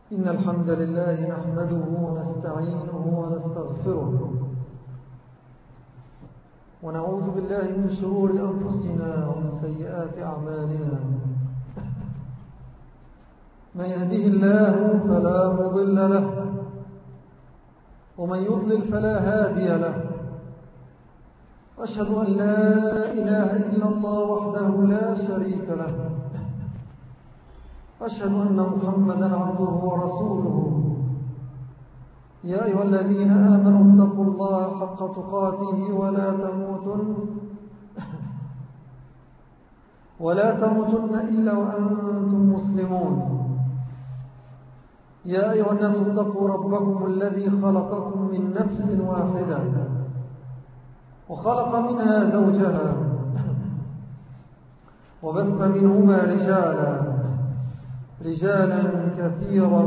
إن الحمد لله نحمده ونستعينه ونستغفره ونعوذ بالله من شرور أنفسنا ومن سيئات أعمالنا. من يهده الله فلا مضل له ومن يضلل فلا هادي له. أشهد أن لا إله إلا الله وحده لا شريك له. أشهد أن محمدا عبده ورسوله. يا أيها الذين آمنوا اتقوا الله حق تقاته ولا تموتن إلا وأنتم مسلمون. يا أيها الناس اتقوا ربكم الذي خلقكم من نفس واحدة وخلق منها زوجها وبث منهما رجالا كثيرا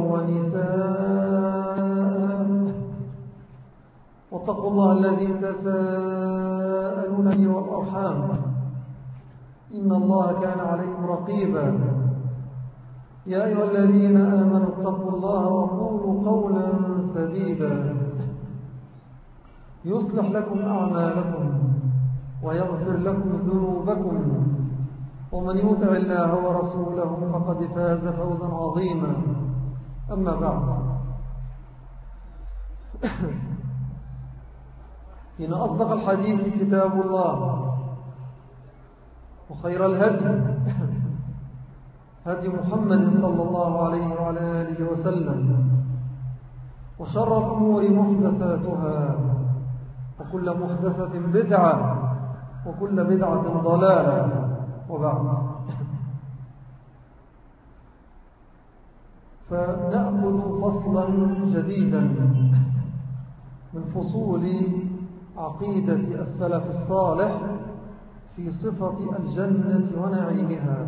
ونساء. واتقوا الله الذي تساءلون به والأرحام إن الله كان عليكم رقيبا. يا أيها الذين آمنوا اتقوا الله وقولوا قولا سديدا يصلح لكم أعمالكم ويغفر لكم ذنوبكم ومن يطع الله ورسوله فقد فاز فوزا عظيما. أما بعد، إن أصدق الحديث كتاب الله وخير الهدي هدي محمد صلى الله عليه وعلى آله وسلم وشر الأمور محدثاتها وكل محدثة بدعة وكل بدعة ضلالة. وبعد، فنأخذ فصلا جديدا من فصول عقيدة السلف الصالح في صفة الجنة ونعيمها،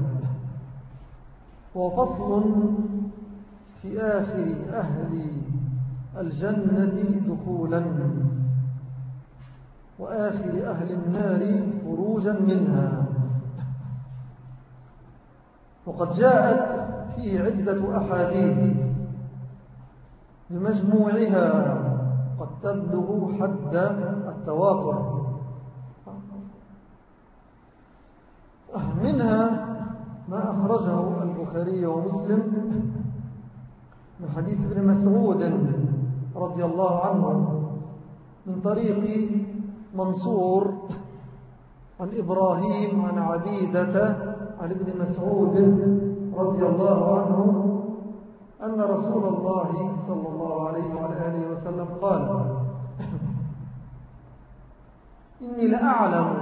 وفصل في آخر أهل الجنة دخولا وآخر أهل النار خروجا منها. وقد جاءت فيه عدة أحاديث بمجموعها قد تبلغ حد التواتر. منها ما أخرجه البخاري ومسلم من حديث ابن مسعود رضي الله عنه من طريق منصور عن إبراهيم عن عبيدة عن ابن مسعود رضي الله عنه أن رسول الله صلى الله عليه وعلى آله وسلم قال: إني لأعلم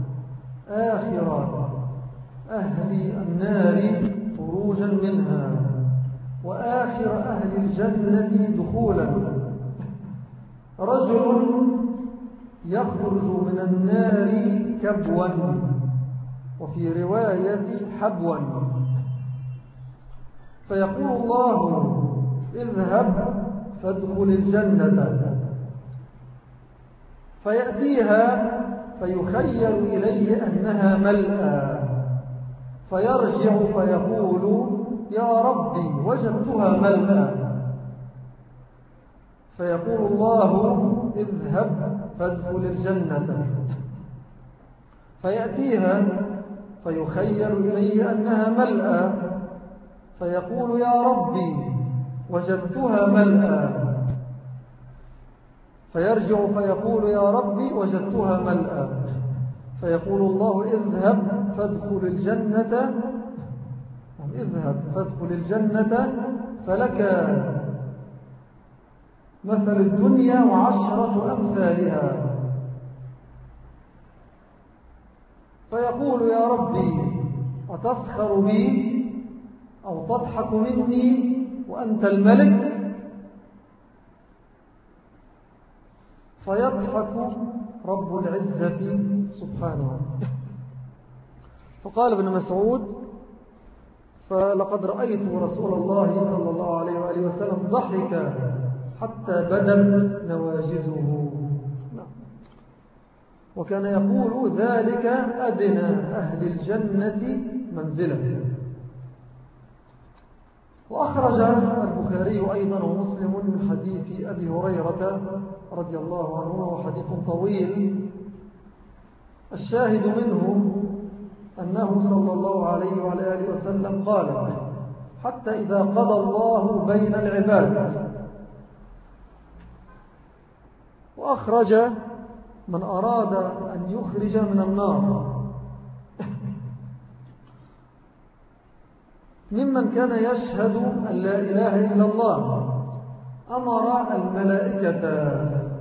آخر أهل النار خروجا منها وآخر أهل الجنة دخولا رجل يخرج من النار كبوا، وفي رواية حبوا، فيقول الله: اذهب فادخل الجنة، فيأتيها فيخيل إليه أنها ملأى، فيرجع فيقول: يا ربي وجدتها ملأى، فيقول الله: اذهب فادخل الجنة، فيأتيها فيخيل إليه أنها ملأى، فيقول: يا ربي وجدتها ملأى، فيرجع فيقول: يا ربي وجدتها ملأى، فيقول الله: اذهب فادخل الجنة، فلك مثل الدنيا وعشرة أمثالها. فيقول: يا ربي أتسخر بي أو تضحك مني وأنت الملك؟ فيضحك رب العزة سبحانه. فقال ابن مسعود: فلقد رأيت رسول الله صلى الله عليه وآله وسلم ضحك حتى بدت نواجزه. وكان يقول: ذلك أدنى أهل الجنة منزلة. وأخرج البخاري أيضا ومسلم من حديث أبي هريرة رضي الله عنه، وحديث طويل الشاهد منه أنه صلى الله عليه وعلى آله وسلم قال: حتى إذا قضى الله بين العباد. وأخرج من أراد أن يخرج من النار ممن كان يشهد أن لا إله إلا الله، أمر الملائكة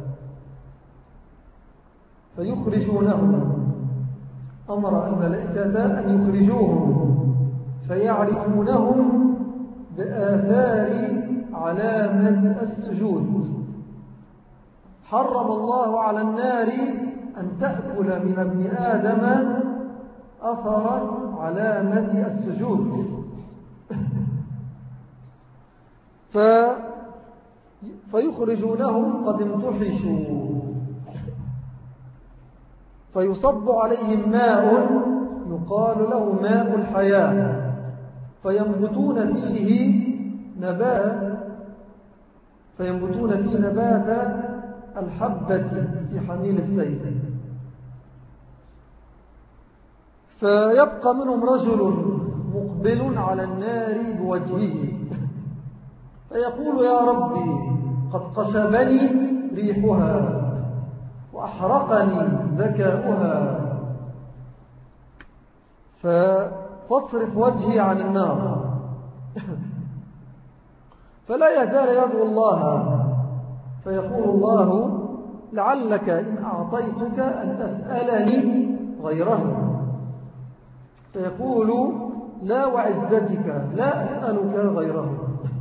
فيخرجونهم، أمر الملائكة أن يخرجوهم فيعرفونهم بآثار علامة السجود. حرم الله على النار أن تأكل من ابن آدم أثر علامة السجود. فيخرجونهم قد امتحشوا، فيصب عليهم ماء يقال له ماء الحياة، فينبتون فيه نبات الحبة في حميل السيف. فيبقى منهم رجل مقبل على النار بوجهه فيقول: يا ربي، قد قشبني ريحها وأحرقني ذكاؤها، فاصرف وجهي عن النار. فلا يزال يدعو الله، فيقول الله: لعلك إن أعطيتك أن تسألني غيره. فيقول: لا وعزتك لا أسألك غيره.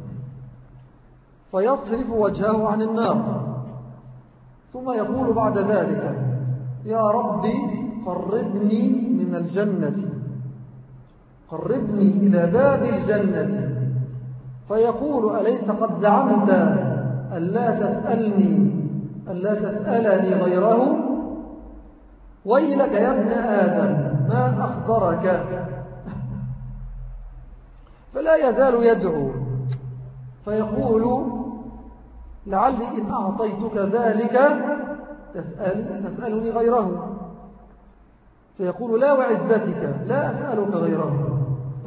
فيصرف وجهه عن النار، ثم يقول بعد ذلك: يا ربي، قربني من الجنة، قربني إلى باب الجنة. فيقول: أليس قد زعمت ألا تسألني غيره؟ ويلك يا ابن آدم، ما أخضرك؟ فلا يزال يدعو، فيقول: لعلي إن أعطيتك ذلك تسألني غيره. فيقول: لا وعزتك لا أسألك غيره.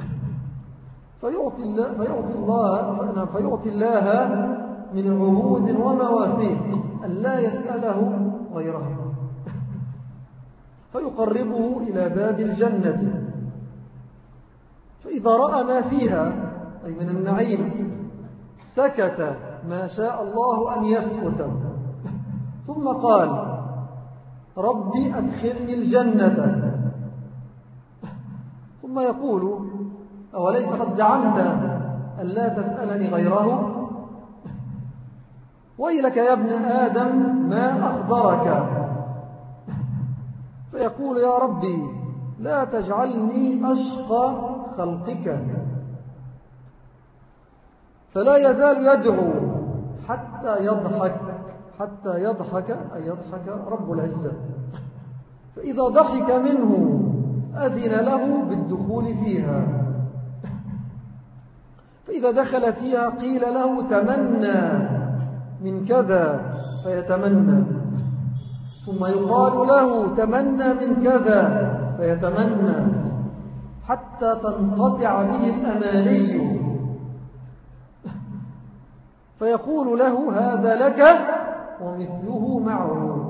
فيعطي الله من عهود ومواثيق ألا يسأله غيره، فيقربه إلى باب الجنة. فإذا رأى ما فيها أي من النعيم سكت ما شاء الله أن يسكت، ثم قال: ربي أدخلني الجنة. ثم يقول: أوليس قد زعمت ألا تسألني غيره؟ ويلك يا ابن آدم، ما أخضرك؟ فيقول: يا ربي، لا تجعلني أشقى خلقك. فلا يزال يدعو حتى يضحك أي يضحك رب العزة. فإذا ضحك منه أذن له بالدخول فيها، فإذا دخل فيها قيل له: تمنى من كذا، فيتمنى. ثم يقال له: تمنى من كذا، فيتمنى، حتى تنقطع به الأماني. فيقول له: هذا لك ومثله معه.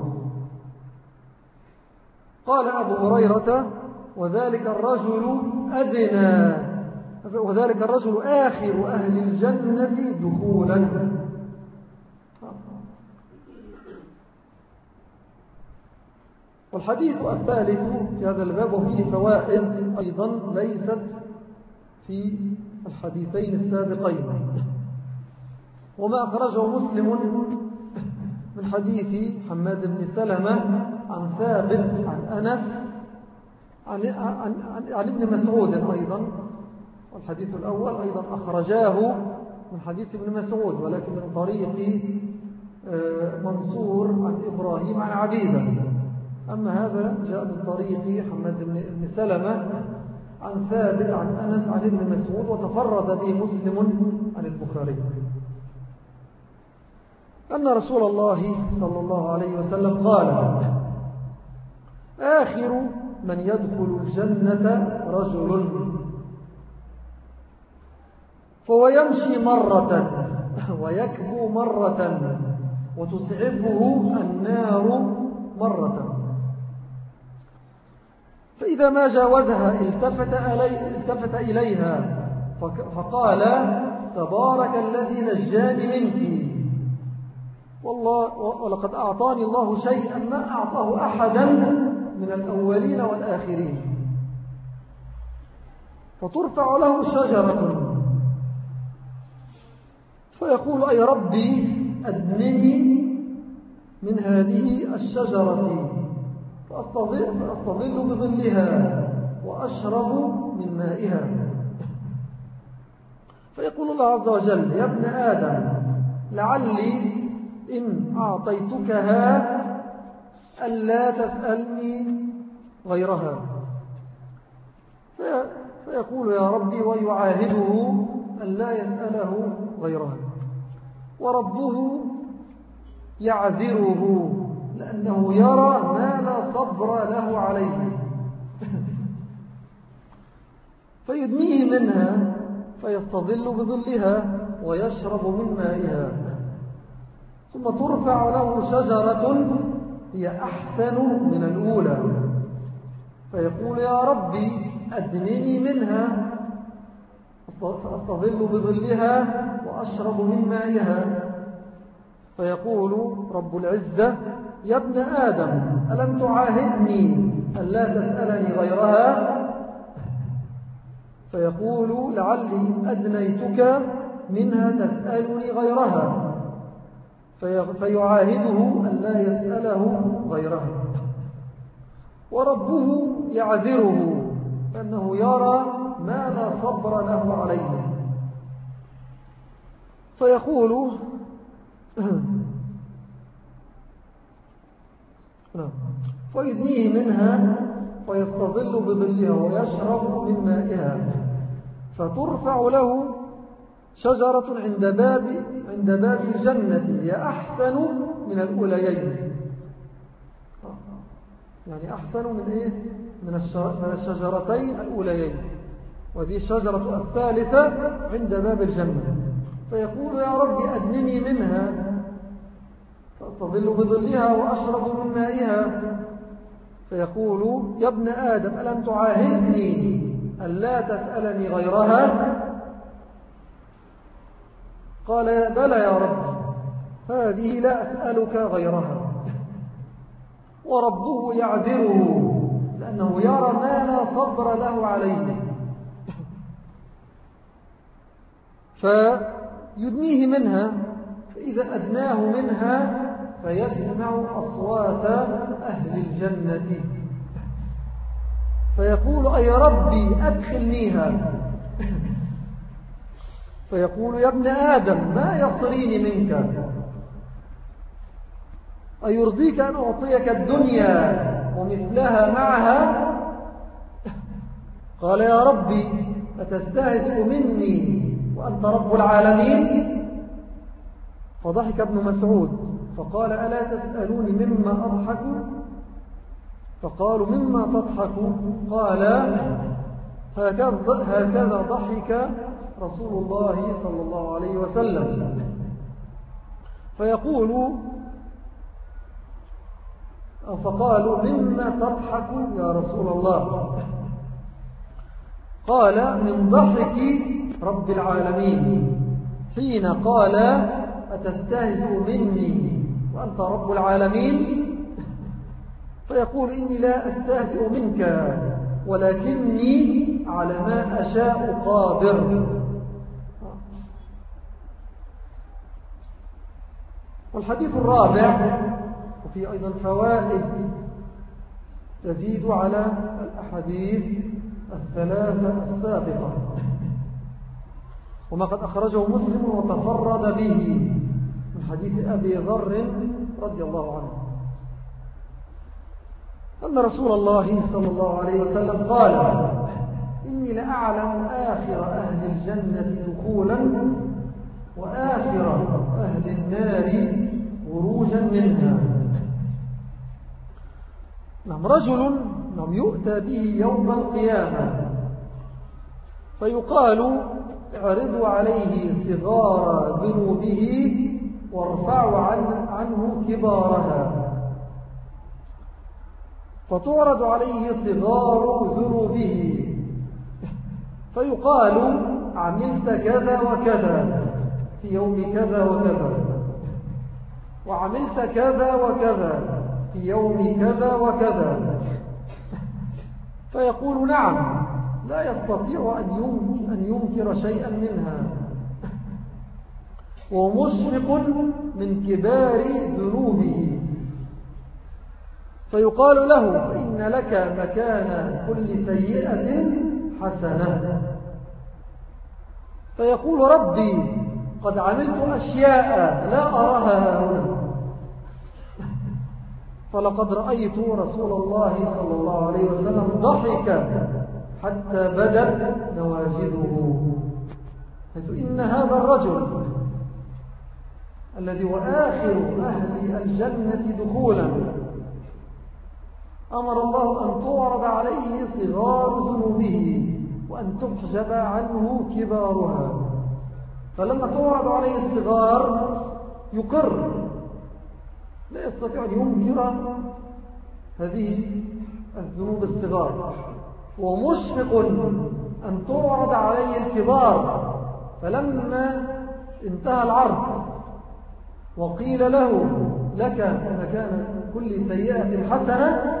قال أبو هريرة: وذلك الرجل آخر أهل الجنة دخولا. والحديث الثالث في هذا الباب وفيه فوائد أيضا ليست في الحديثين السابقين، وما أخرجه مسلم من حديث حماد بن سلمة عن ثابت عن أنس عن ابن مسعود أيضا. والحديث الأول أيضا أخرجاه من حديث ابن مسعود، ولكن من طريق منصور عن إبراهيم عن عبيدة. أما هذا جاء من طريق حماد بن سلمة عن ثابت عن أنس عن ابن مسعود، وتفرد به مسلم عن البخاري، أن رسول الله صلى الله عليه وسلم قال: آخر من يدخل الجنة رجل فهو يمشي مرة ويكبو مرة وتسعفه النار مرة، فإذا ما جاوزها التفت إليها فقال: تبارك الذي نجاني منك، والله ولقد أعطاني الله شيئا ما أعطاه أحدا من الأولين والآخرين. فترفع له شجرة فيقول: أي ربي أدنني من هذه الشجرة فأستظل بظلها وأشرب من مائها. فيقول الله عز وجل: يا ابن آدم، لعلي إن أعطيتكها ألا تسألني غيرها. فيقول: يا ربي، ويعاهده ألا يسأله غيرها. وربه يعذره لأنه يرى ما لا صبر له عليه، فيدنيه منها فيستظل بظلها ويشرب من مائها. ثم ترفع له شجرة هي أحسن من الأولى فيقول: يا ربي أدنني منها فأستظل بظلها وأشرب من مائها. فيقول رب العزة: يا ابن آدم، ألم تعاهدني ألا تسألني غيرها؟ فيقول: لعلي إن أدنيتك منها تسألني غيرها. فيعاهده ألا يسأله غيرها. وربه يعذره لأنه يرى ما لا صبر له عليه، فيقول: فيدنيه منها فيستظل بظلها ويشرب من مائها. فترفع له شجرة عند باب الجنة هي أحسن من الأوليين، يعني أحسن من إيه؟ من الشجرتين الأوليين، وهذه الشجرة الثالثة عند باب الجنة. فيقول: يا رب أدنني منها فأستظل بظلها وأشرب من مائها. فيقول: يا ابن آدم، ألم تعاهدني ألا تسألني غيرها؟ قال: بلى يا رب، هذه لا أسألك غيرها. وربه يعذره لأنه يرى ما لا صبر له عليه، فيدنيه منها. فإذا أدناه منها فيسمع أصوات أهل الجنة فيقول: أي ربي أدخلنيها. فيقول: يا ابن آدم، ما يصريني منك؟ أيرضيك أن أعطيك الدنيا ومثلها معها؟ قال: يا ربي، أتستهزئ مني وأنت رب العالمين؟ فضحك ابن مسعود فقال: ألا تسألوني مما أضحك؟ فقالوا: مما تضحك؟ قال: هكذا ضحك رسول الله صلى الله عليه وسلم. فقالوا: مما تضحك يا رسول الله؟ قال: من ضحك رب العالمين حين قال: أتستهزئ مني وأنت رب العالمين؟ فيقول: إني لا أستهزئ منك ولكني على ما أشاء قادر. والحديث الرابع وفيه أيضا فوائد تزيد على الأحاديث الثلاثة السابقة، وما قد أخرجه مسلم وتفرد به من حديث أبي ذر رضي الله عنه أن رسول الله صلى الله عليه وسلم قال: إن إني لأعلم آخر أهل الجنة دخولا وآخر أهل النار خروجا منها. نعم، رجل يؤتى به يوم القيامة فيقال اعرضوا عليه صغار ذنوبه وارفعوا عنه كبارها، فتعرض عليه صغار ذنوبه فيقال عملت كذا وكذا في يوم كذا وكذا، وعملت كذا وكذا في يوم كذا وكذا، فيقول نعم، لا يستطيع أن ينكر شيئا منها، ومشفق من كبار ذنوبه. فيقال له فإن لك مكان كل سيئة حسنة. فيقول ربي قد عملت أشياء لا أراها هنا، فلقد رأيت رسول الله صلى الله عليه وسلم ضحك حتى بدت نواجذه، حيث إن هذا الرجل الذي هو آخر أهل الجنة دخولا أمر الله أن تعرض عليه صغار ذنوبه وأن تحجب عنه كبارها، فلما تعرض عليه الصغار يقر، لا يستطيع أن ينكر هذه الذنوب الصغار، ومشفق أن تعرض عليه الكبار. فلما انتهى العرض وقيل له لك مكان كل سيئة حسنة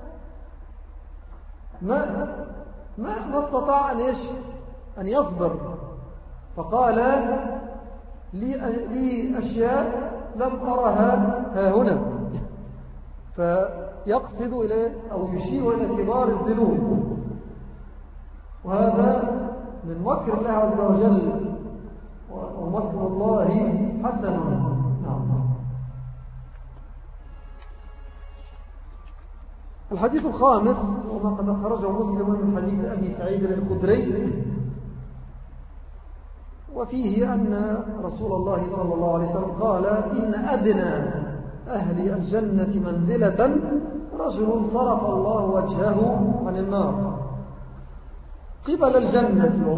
ما استطاع أن يصبر، فقال لي أشياء لم أرها ها هنا، فيقصد إليه أو يشير إلى كبار الذنوب. وهذا من مكر الله عز وجل، ومكر الله حسن. نعم. الحديث الخامس وما قد أخرجه مسلم من حديث أبي سعيد الخدري، وفيه أن رسول الله صلى الله عليه وسلم قال إن أدنى أهل الجنة منزلة رجل صرف الله وجهه عن النار قبل الجنة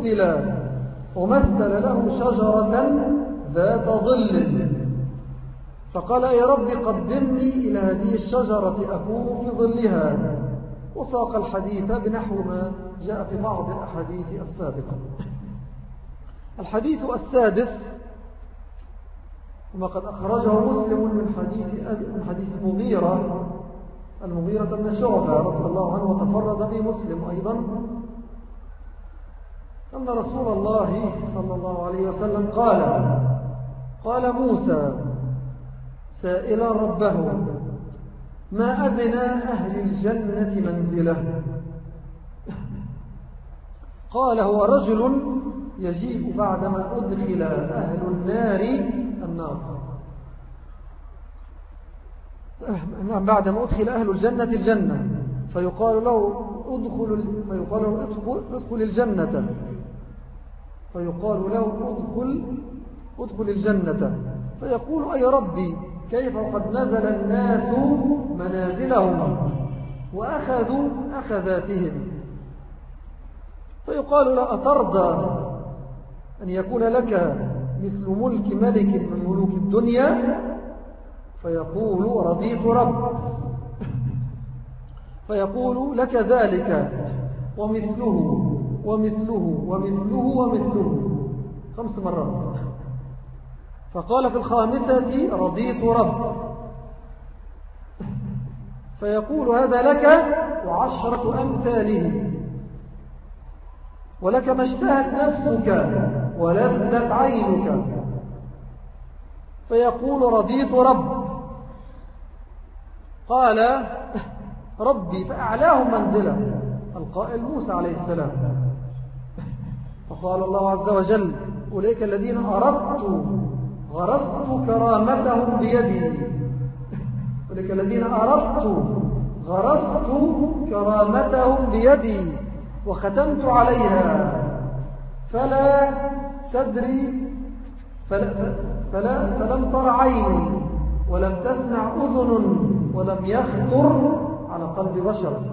ومثل له شجرة ذات ظل، فقال يا رب قدمني إلى هذه الشجرة أكون في ظلها، وساق الحديث بنحو ما جاء في بعض الأحاديث السابقة. الحديث السادس وما قد أخرجه مسلم من حديث المغيرة بن شعبة رضي الله عنه، وتفرد به مسلم أيضا، أن رسول الله صلى الله عليه وسلم قال موسى سائلا ربه ما أدنى أهل الجنة منزله؟ قال هو رجل يجيء بعدما أدخل أهل النار بعدما أدخل أهل الجنة فيقال له ادخل الجنة، فيقال له ادخل الجنة، فيقول أي ربي كيف قد نزل الناس منازلهم وأخذوا أخذاتهم، فيقال له أترضى أن يكون لك مثل ملك ملك من ملوك الدنيا؟ فيقول رضيت رب، فيقول لك ذلك ومثله ومثله ومثله ومثله 5 مرات، فقال في الخامسة رضيت رب، فيقول هذا لك و10 أمثاله، ولك ما اشتهت نفسك ولذت عينك، فيقول رضيت رب، قال ربي فأعلاهم منزلة القائل موسى عليه السلام، فقال الله عز وجل أولئك الذين أردت غرست كرامتهم بيدي، أولئك الذين أردت غرست كرامتهم بيدي، وختمت عليها فلا تدري فلم تر عين ولم تسمع أذن ولم يخطر على قلب بشر.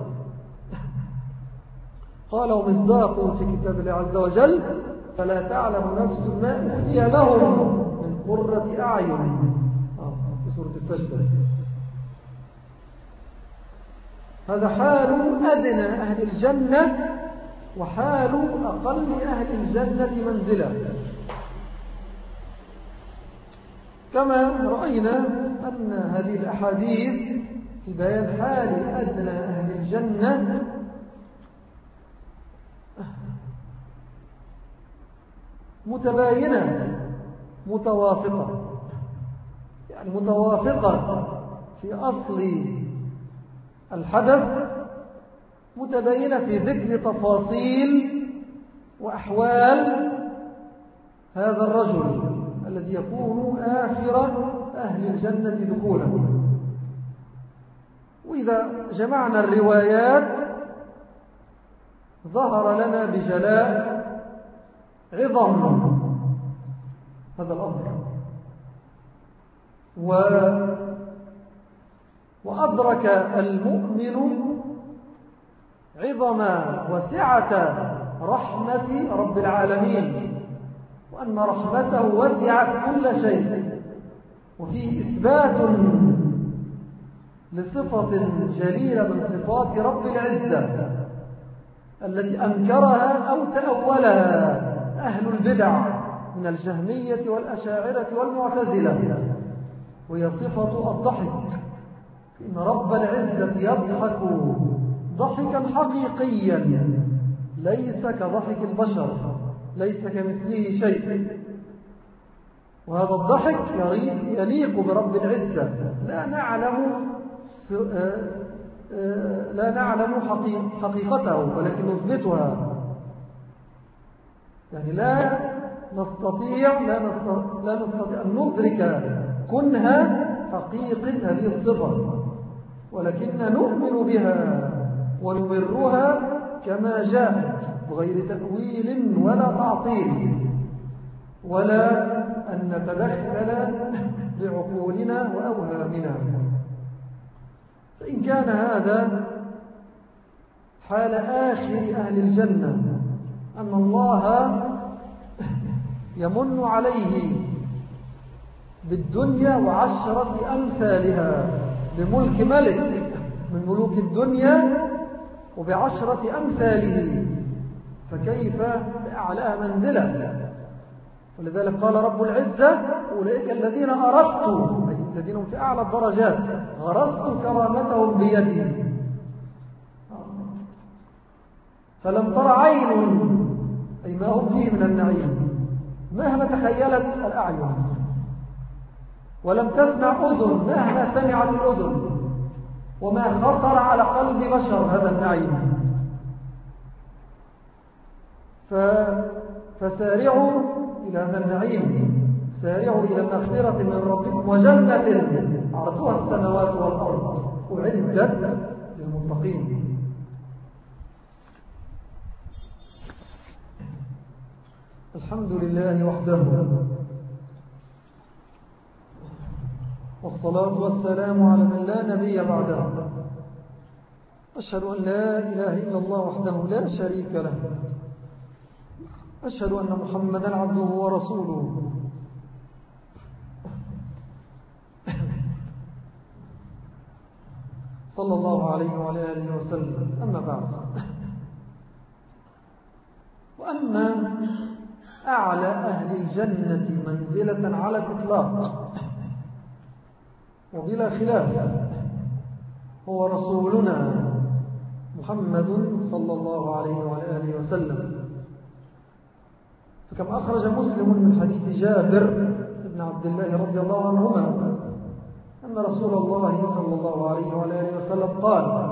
قال ومصداق في كتاب الله عز وجل فلا تعلم نفس ما أخفي لهم من قرة أعين في سورة السجدة. هذا حال أدنى أهل الجنة وحال أقل أهل الجنة منزلة. كما رأينا أن هذه الأحاديث في بيان حال أدنى أهل الجنة متباينة متوافقة، يعني متوافقة في أصل الحدث، متباينة في ذكر تفاصيل وأحوال هذا الرجل الذي يكون آخر أهل الجنة دخولا. وإذا جمعنا الروايات ظهر لنا بجلاء عظم هذا الأمر، وأدرك المؤمن عظم وسعة رحمة رب العالمين، وأن رحمته وسعت كل شيء. وفي إثبات لصفة جليلة من صفات رب العزة التي أنكرها أو تأولها أهل البدع من الجهمية والأشاعرة والمعتزلة، وهي صفة الضحك. إن رب العزة يضحك ضحكا حقيقيا ليس كضحك البشر، ليس كمثله شيء. وهذا الضحك يليق برب العزة، لا نعلم حقيقته ولكن نثبتها. يعني لا نستطيع أن ندرك كنها حقيقة هذه الصفة، ولكن نؤمن بها ونبرها كما جاءت بغير تأويل ولا تعطيل، ولا أن نتدخل بعقولنا وأوهامنا. فإن كان هذا حال آخر أهل الجنة، أن الله يمن عليه بالدنيا وعشرة أمثالها، بملك ملك من ملوك الدنيا وبعشرة أمثاله، فكيف بأعلاها منزلة. ولذلك قال رب العزة أولئك الذين أردت، أي الذين هم في أعلى الدرجات، غرست كرامتهم بيدي فلم تر عين، أي ما هم فيه من النعيم مهما تخيلت الأعين، ولم تسمع أذن مهما سمعت الأذن، وما خطر على قلب بشر هذا النعيم. فسارعوا إلى هذا النعيم، سارعوا إلى مغفرة من ربكم وجنة عرضها السماوات والأرض أعدت للمتقين. الحمد لله وحده، والصلاة والسلام على من لا نبي بعده. أشهد أن لا إله إلا الله وحده لا شريك له، أشهد أن محمدا عبده ورسوله. صلى الله عليه وعلى آله وسلم. أما بعد، وأما أعلى أهل الجنة منزلة على الإطلاق وبلا خلاف هو رسولنا محمد صلى الله عليه وعلى آله وسلم. فكم أخرج مسلم من حديث جابر بن عبد الله رضي الله عنهما أن رسول الله صلى الله عليه وعلى آله وسلم قال: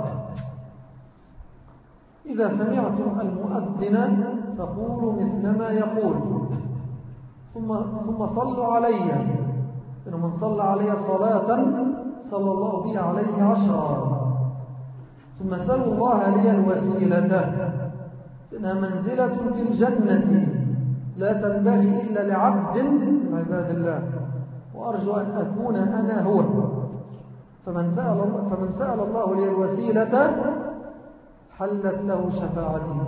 إذا سمعتم المؤذن فقولوا مثل ما يقول، ثم صلوا علي، إنه من صلى علي صلاة صلى الله بي عليه 10، ثم سلوا الله لي الوسيلة إنها منزلة في الجنة لا تنبغي إلا لعبد من عباد الله، وأرجو أن أكون أنا هو. فمن سأل الله لي الوسيلة حلت له شفاعتي.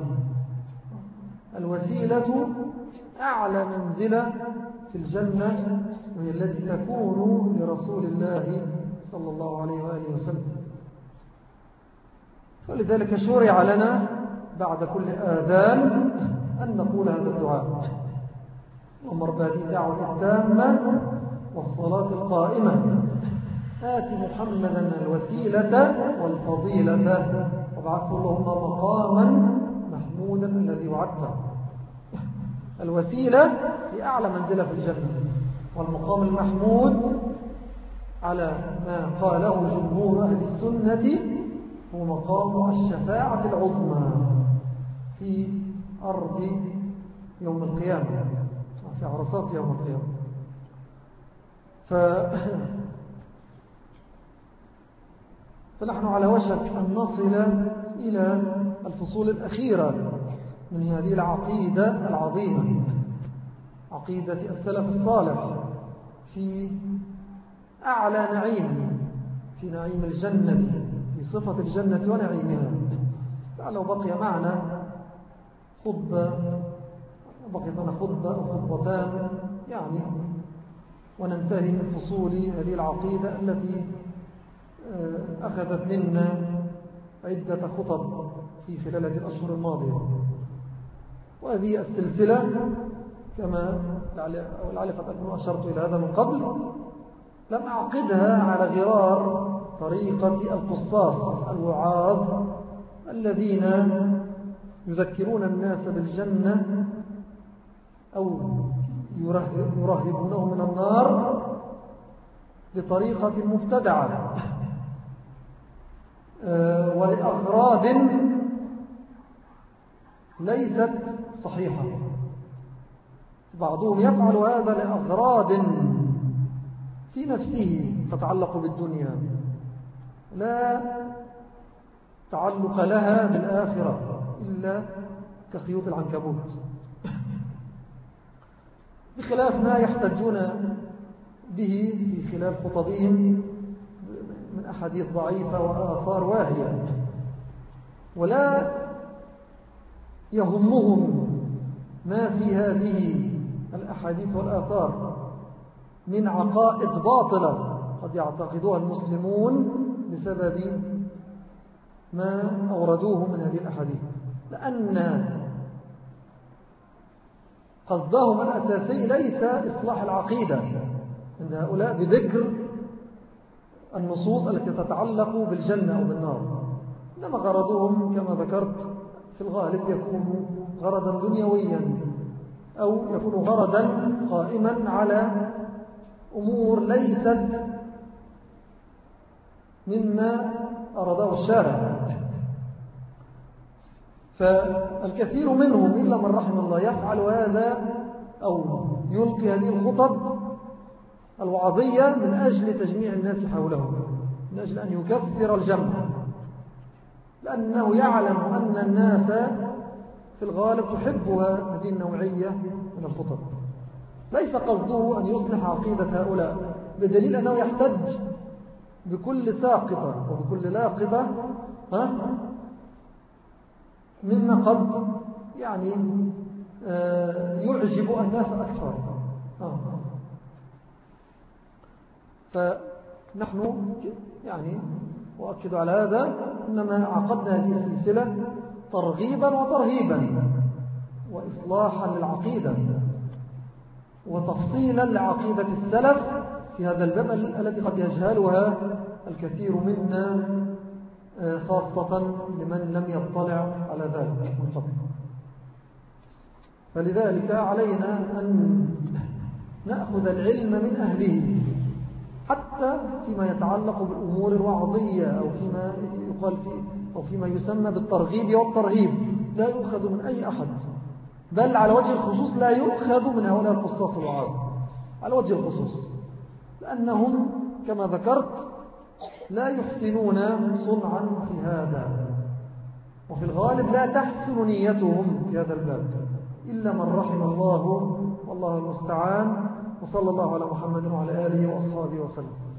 الوسيلة أعلى منزلة في الجنة، وهي التي تكون لرسول الله صلى الله عليه وآله وسلم. فلذلك شرع لنا بعد كل آذان أن نقول هذا الدعاء: اللهم رب هذه الدعوة التامة والصلاة القائمة آت محمدا الوسيلة والفضيلة وابعثه اللهم مقاما محمودا الذي وعدته. الوسيلة هي أعلى منزلة في الجنة، والمقام المحمود على ما قاله جمهور أهل السنة هو مقام الشفاعة العظمى في أرض يوم القيامة، في عرصات يوم القيامة. فنحن على وشك أن نصل إلى الفصول الأخيرة من هذه العقيدة العظيمة، عقيدة السلف الصالح في أعلى نعيم، في نعيم الجنة، في صفة الجنة ونعيمها. لو بقي معنا خطبة أو خطبتان يعني وننتهي من فصول هذه العقيدة التي أخذت منا عدة خطب في خلال هذه الأشهر الماضية. وهذه السلسلة كما لعل قد أكون أشرت إلى هذا من قبل لم أعقدها على غرار طريقة القصاص الوعاظ الذين يذكرون الناس بالجنة أو يرهبونهم من النار بطريقة مبتدعة ولأغراض ليست صحيحة. بعضهم يفعل هذا لأغراض في نفسه تتعلق بالدنيا لا تعلق لها بالآخرة إلا كخيوط العنكبوت، بخلاف ما يحتجون به في خلال خطبهم من أحاديث ضعيفة وآثار واهية، ولا يهمهم ما في هذه الأحاديث والآثار من عقائد باطلة قد يعتقدوها المسلمون بسبب ما أوردوه من هذه الأحاديث، لأن قصدهم الأساسي ليس إصلاح العقيدة عند هؤلاء بذكر النصوص التي تتعلق بالجنة أو بالنار، إنما غرضهم كما ذكرت في الغالب يكون غرضا دنيويا أو يكون غرضا قائما على أمور ليست مما أراده الشارع. فالكثير منهم إلا من رحم الله يفعل هذا أو يلقي هذه الخطب الوعظية من أجل تجميع الناس حوله، من أجل أن يكثر الجمع، لأنه يعلم أن الناس في الغالب تحبها هذه النوعية من الخطب. ليس قصده أن يصلح عقيدة هؤلاء، بدليل أنه يحتج بكل ساقطة وبكل لاقطة مما قد يعني يعجب الناس أكثر. فنحن يعني وأكد على هذا إنما عقدنا هذه السلسلة ترغيبا وترهيبا وإصلاحا للعقيدة وتفصيلا لعقيدة السلف في هذا الباب التي قد يجهلها الكثير منا، خاصة لمن لم يطلع على ذلك من قبل. فلذلك علينا أن نأخذ العلم من أهله، حتى فيما يتعلق بالأمور الوعظية أو فيما يقال فيه أو فيما يسمى بالترغيب والترهيب، لا يؤخذ من أي أحد، بل على وجه الخصوص لا يؤخذ من هؤلاء القصاص الوعاظ على وجه الخصوص، لأنهم كما ذكرت لا يحسنون صنعا في هذا، وفي الغالب لا تحسن نيتهم في هذا الباب إلا من رحم الله، والله المستعان. وصلى الله على محمد وعلى آله وأصحابه وسلم.